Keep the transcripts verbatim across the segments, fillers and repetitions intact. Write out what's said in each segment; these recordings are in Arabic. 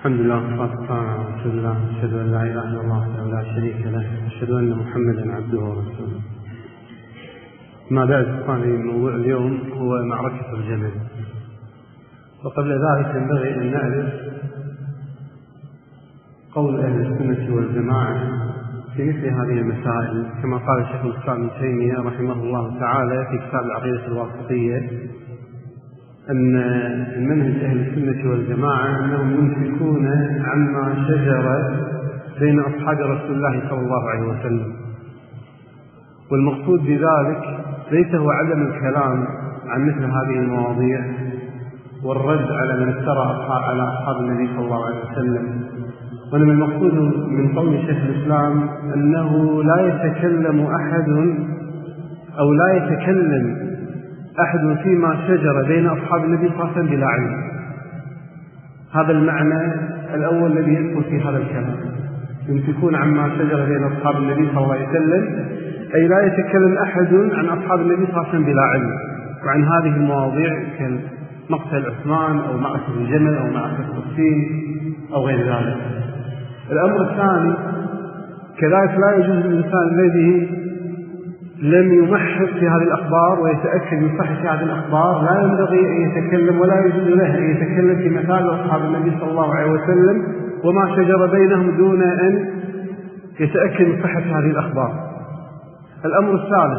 الحمد لله والصلاة والسلام على رسول الله. أشهد أن لا إله إلا الله وحده لا شريك له، أشهد أن محمدا عبده ورسوله. ما بعد، إخواني، موضوع اليوم هو معركة الجمل. وقبل ذلك ينبغي أن نعرف قول أهل السنة والجماعة في مثل هذه المسائل، كما قال شيخ الإسلام ابن تيمية رحمه الله تعالى في كتاب العقيدة الواسطية، أن المنهج أهل السنة والجماعة أنهم يمسكون عما شجر بين أصحاب رسول الله صلى الله عليه وسلم، والمقصود بذلك ليس هو عدم الكلام عن مثل هذه المواضيع والرد على من افترى على أصحاب النبي صلى الله عليه وسلم، وإنما المقصود من قول شيخ الإسلام أنه لا يتكلم أحد أو لا يتكلم أحد فيما شجر بين أصحاب النبي صلى الله عليه وسلم بلا علم. هذا المعنى الأول الذي يدخل في هذا الكلام، يمسكون عما شجر بين أصحاب النبي صلى الله عليه وسلم، أي لا يتكلم أحد عن أصحاب النبي صلى الله عليه وسلم بلا علم، وعن هذه المواضيع كمقتل عثمان أو معركة الجمل أو معركة الصفين أو غير ذلك. الأمر الثاني كذلك لا يجوز للإنسان الذي لم يمحص في هذه الأخبار ويتأكد من صحة هذه الأخبار، لا ينبغي أن يتكلم ولا يجوز له أن يتكلم في مسائل أصحاب النبي صلى الله عليه وسلم وما شجر بينهم دون أن يتأكد من صحة هذه الأخبار. الأمر الثالث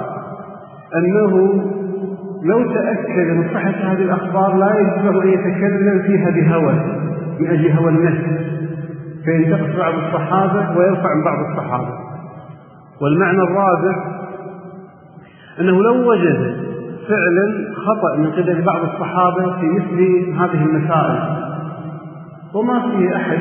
أنه لو تأكد من صحة هذه الأخبار لا يجوز أن يتكلم فيها بهوى من أجل هوى النفس، فينتقص بعض الصحابة ويرفع من بعض الصحابة. والمعنى الرابع أنه لو وجد فعلا خطأ من قبل بعض الصحابة في مثل هذه المسائل، وما فيه أحد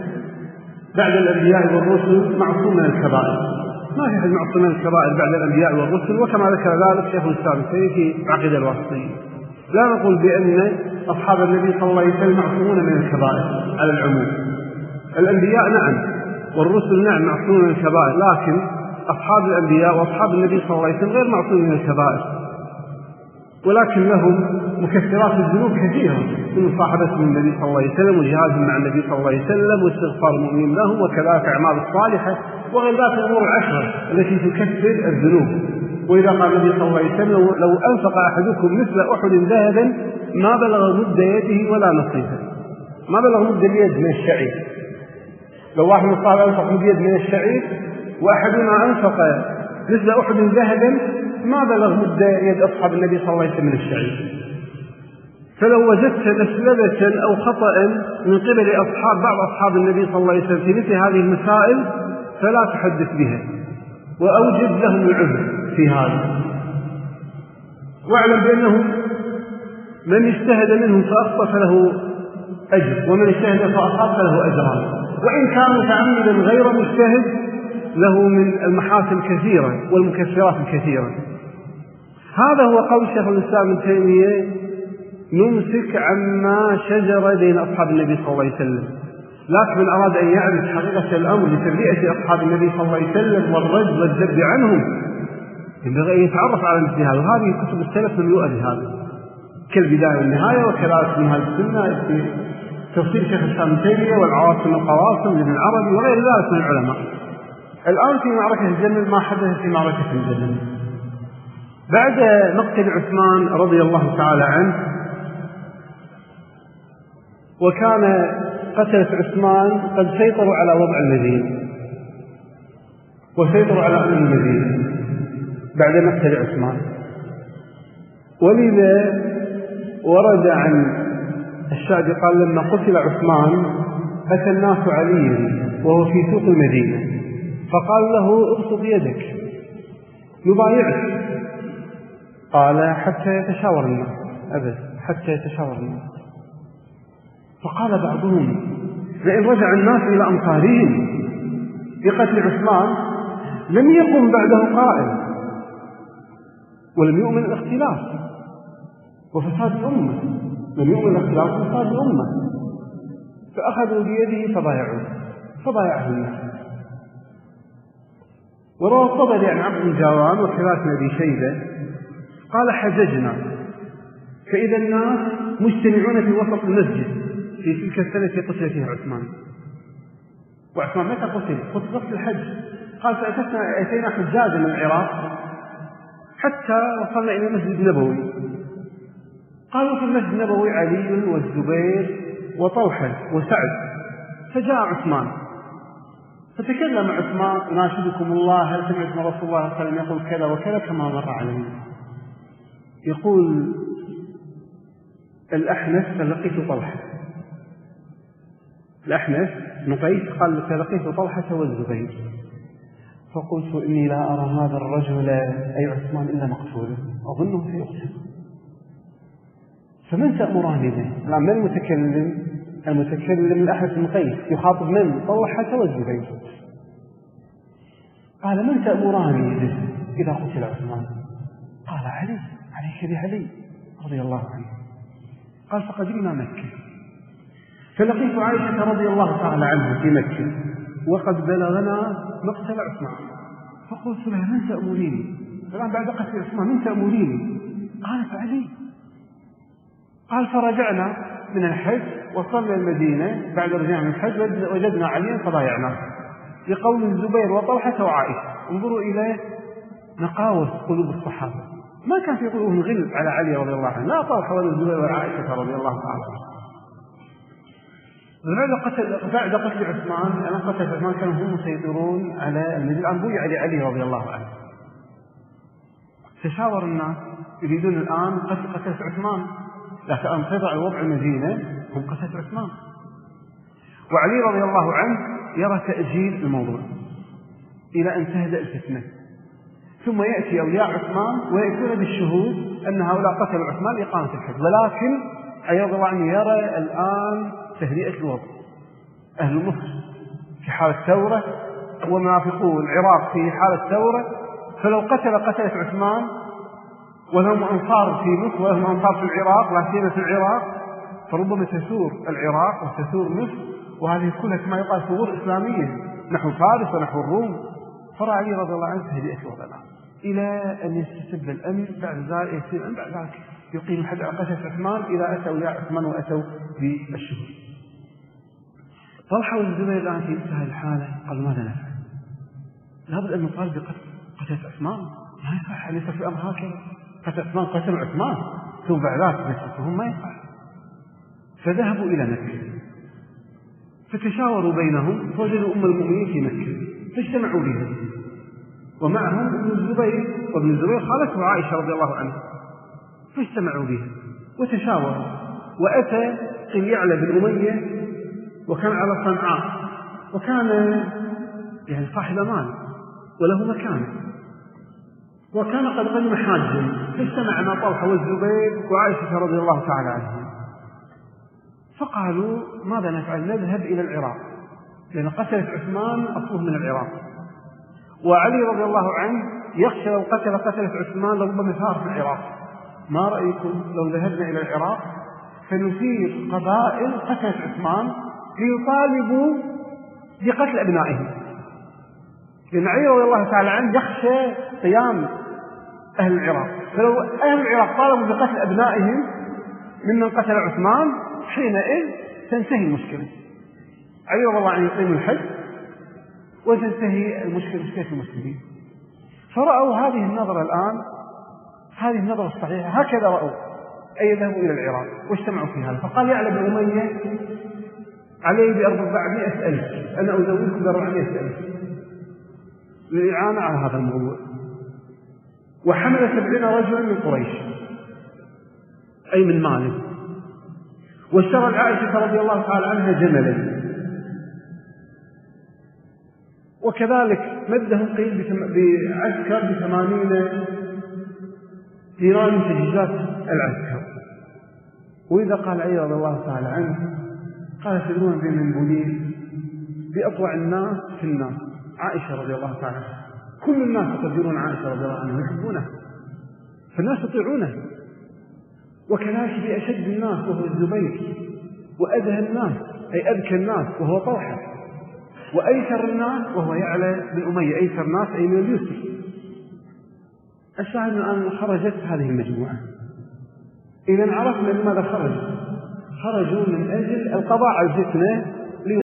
بعد الأنبياء والرسل معصوم من الكبائر، ما في أحد معصوم من الكبائر بعد الأنبياء والرسل، وكما ذكر ذلك شيخ الإسلام في العقيدة الواسطية. لا نقول بأن أصحاب النبي صلى الله عليه وسلم معصومون من الكبائر على العموم، الأنبياء نعم والرسل نعم معصومون من الكبائر، لكن أصحاب الأنبياء وأصحاب النبي صلى الله عليه وسلم غير معصومين من الكبائر، ولكن لهم مكثرات الذنوب كثيرة من مصاحبتهم النبي صلى الله عليه وسلم وجهادهم مع النبي صلى الله عليه وسلم واستغفار المؤمنين لهم وكذلك أعمال الصالحة وغير ذلك الأمور العشرة التي تكثر الذنوب. وإذا قال النبي صلى الله عليه وسلم لو أنفق أحدكم مثل أحد ذهبا ما بلغ مد يده ولا نصيفه، ما بلغ مد اليد من الشعير. لو واحد من الصحابة أنفق مد يد من الشعير وأحدنا أنفق مثل أحد ذهبا ما بلغ مد يد أصحاب النبي صلى الله عليه وسلم من الشعير. فلو وجدت مسلبة أو خطأ من قبل أصحاب بعض أصحاب النبي صلى الله عليه وسلم في مثل هذه المسائل فلا تحدث بها وأوجد لهم العذر في هذا، واعلم بأنه من اجتهد منهم فأخطأ فله أجر، ومن اجتهد فأصاب فله أجران، وإن كان متعمدا غير مجتهد له من المحاسن كثيرة والمكسرات الكثيرة. هذا هو قول شيخ الإسلام ابن تيمية: نمسك عما شجر بين أصحاب النبي صلى الله عليه وسلم. لكن من أراد أن يعرف حقيقة الأمر لتربية أصحاب النبي صلى الله عليه وسلم والرد والذب عنهم ينبغي أن يتعرف على مثل هذا، وهذه كتب السلف مملوءة بهذا كالبداية والنهاية، وكذلك من هذه السنة في تفسير شيخ الإسلام ابن تيمية والعواصم والقواصم لابن العربي وغير ذلك من العلماء. الآن في معركة الجمل ما حدث في معركة الجمل بعد مقتل عثمان رضي الله تعالى عنه، وكان قتلة عثمان قد سيطروا على وضع المدينة وسيطروا على أمن المدينة بعد مقتل عثمان. ولذا ورد عن الشعب قال: لما قتل عثمان أتى الناس عليا وهو في سوق المدينة فقال له: ابسط يدك يبايعك. قال: حتى يتشاور الناس. أبدا، حتى يتشاور الناس. فقال بعضهم: لئن رجع الناس إلى أمصارهم بقتل عثمان لم يقم بعده قائل، ولم يؤمن الاختلاف وفساد الأمة، لم يؤمن الاختلاف وفساد الأمة. فأخذوا بيده فبايعوه فبايعه الناس. وروى الطبري عن عبد بن جوان وكذلك أبي شيبة قال: حججنا فإذا الناس مجتمعون في وسط المسجد في تلك السنة قتل فيها عثمان. وعثمان متى قتل؟ قتل وقت الحج. قال فأتينا أتينا حجاجا من العراق حتى وصلنا إلى المسجد النبوي. قالوا في المسجد النبوي علي والزبير وطلحة وسعد. فجاء عثمان فتكلم عثمان: ناشدكم الله هل سمعت من رسول الله صلى الله عليه وسلم يقول كذا وكذا كما مر علينا. يقول الأحنف: فلقيت طلحة. الأحنف بن قيس قال: فلقيت طلحة والزبير فقلت: إني لا أرى هذا الرجل أي عثمان إلا مقتولا، أظنه سيقتل، فمن تأمراني به؟ الآن من المتكلم؟ المتكلم الأحنف بن قيس يخاطب من؟ طلحة والزبير. قال: من تأمراني به إذا قتل عثمان؟ قال: علي، عليك بعلي رضي الله عنه. قال: فقدمنا مكة فلقيت عائشة رضي الله تعالى عنها في مكة وقد بلغنا مقتل عثمان، فقلت لها: من تأمريني؟ الآن بعد قتل عثمان من تأمريني؟ قالت: علي. قال: فرجعنا من الحج وصلنا المدينة. بعد رجعنا من الحج وجدنا عليا فضايعناه، لقول الزبير وطلحة وعائشة. انظروا إلى نقاوة قلوب الصحابة، ما كان في قلوبهم غل على علي رضي الله عنه، لا طلحة ولا الزبير ولا عائشة رضي الله تعالى عنه. بعد قتل بعد قتل عثمان، لأن قتل عثمان كانوا هم مسيطرون على المدينة. الآن بويع علي رضي الله عنه. تشاور الناس يريدون الآن قتل قتل عثمان، لكن الآن سيطر على وضع المدينة هم قتل عثمان. وعلي رضي الله عنه يرى تأجيل الموضوع إلى أن تهدأ الفتنة، ثم يأتي أولياء عثمان ويأتون بالشهود أن هؤلاء قتلوا عثمان لإقامة الحج. ولكن علي رضي الله عنه يرى الآن تهدئة الوضع. أهل مصر في حالة ثورة ومنافقون العراق في حالة ثورة، فلو قتل قتلة عثمان ولهم أنصار في مصر ولهم أنصار في العراق، لا سيما في العراق، فربما تثور العراق وتثور مصر، وهذه كلها كما يقال ثغور إسلامية نحو فارس ونحو الروم. فرأى علي رضي الله عنه تهدئة الوضع إلى أن يستتب الأمن. بعد ذلك يصير بعد ذلك يقيم الحد على قتلة عثمان إذا أتوا أولياء عثمان وأتوا بالشهود. طلحة والزبير الآن في انتهى الحالة، قالوا: ماذا نفعل؟ لابد أن نطالب بقتل قتلة عثمان، ما يصح أن يصير في أمر هكذا. قتل عثمان قتل عثمان ثم بعد ذلك نسلتهم، ما يصح. فذهبوا إلى مكة فتشاوروا بينهم فوجدوا أم المؤمنين في مكة فاجتمعوا بها، ومعهم ابن الزبير، وابن الزبير خالته عائشة رضي الله عنها، فاجتمعوا بها وتشاوروا. وأتى قيل يعلى بن أمية وكان على صنعاء، وكان يعني صاحب مال وله مكان، وكان قد قدم حاجا، فاجتمع مع طلحة والزبير وعائشة رضي الله تعالى عنهم، فقالوا: ماذا نفعل؟ نذهب إلى العراق، لأن قتلة عثمان أصله من العراق، وعلي رضي الله عنه يخشى لو قتل قتلة عثمان لربما ثار في العراق. ما رأيكم لو ذهبنا إلى العراق فنثير قبائل قتلة عثمان ليطالبوا بقتل أبنائهم؟ لأن علي رضي الله تعالى عنه يخشى قيام أهل العراق، فلو أهل العراق طالبوا بقتل أبنائهم ممن قتل عثمان حينئذ تنتهي المشكلة. علي رضي الله عنه يقيم الحج وتنتهي المشكلة مشكلة المسلمين. فرأوا هذه النظرة الآن، هذه النظرة الصحيحة، هكذا رأوا، أي يذهبوا إلى العراق واجتمعوا في هذا. فقال يعلى بن أمية: علي بأربعمائة ألف، أنا أزودكم بأربعمائة ألف للإعانة على هذا الموضوع. وحمل سبعين رجلا من قريش أي من ماله، واشترى عائشة رضي الله تعالى عنها جملا، وكذلك مدهم قيل بعسكر بثمانين دينار من تجهيزات العسكر. وإذا قال علي رضي الله تعالى عنه قال: تدرون بمن بني؟ بأطوع الناس في الناس عائشة رضي الله تعالى عنها. كل الناس يقدرون عائشة رضي الله عنها ويحبونها، فالناس يطيعونها. وكذلك بأشد الناس وهو الزبير، وأذهى الناس أي أذكى الناس وهو طلحة، وأيسر الناس وهو يعلى بن أمية. أيسر الناس أي من اليسر. الشاهد أن خرجت هذه المجموعة. إذا عرفنا لماذا خرج. خرجوا من أجل القضاء على الفتنة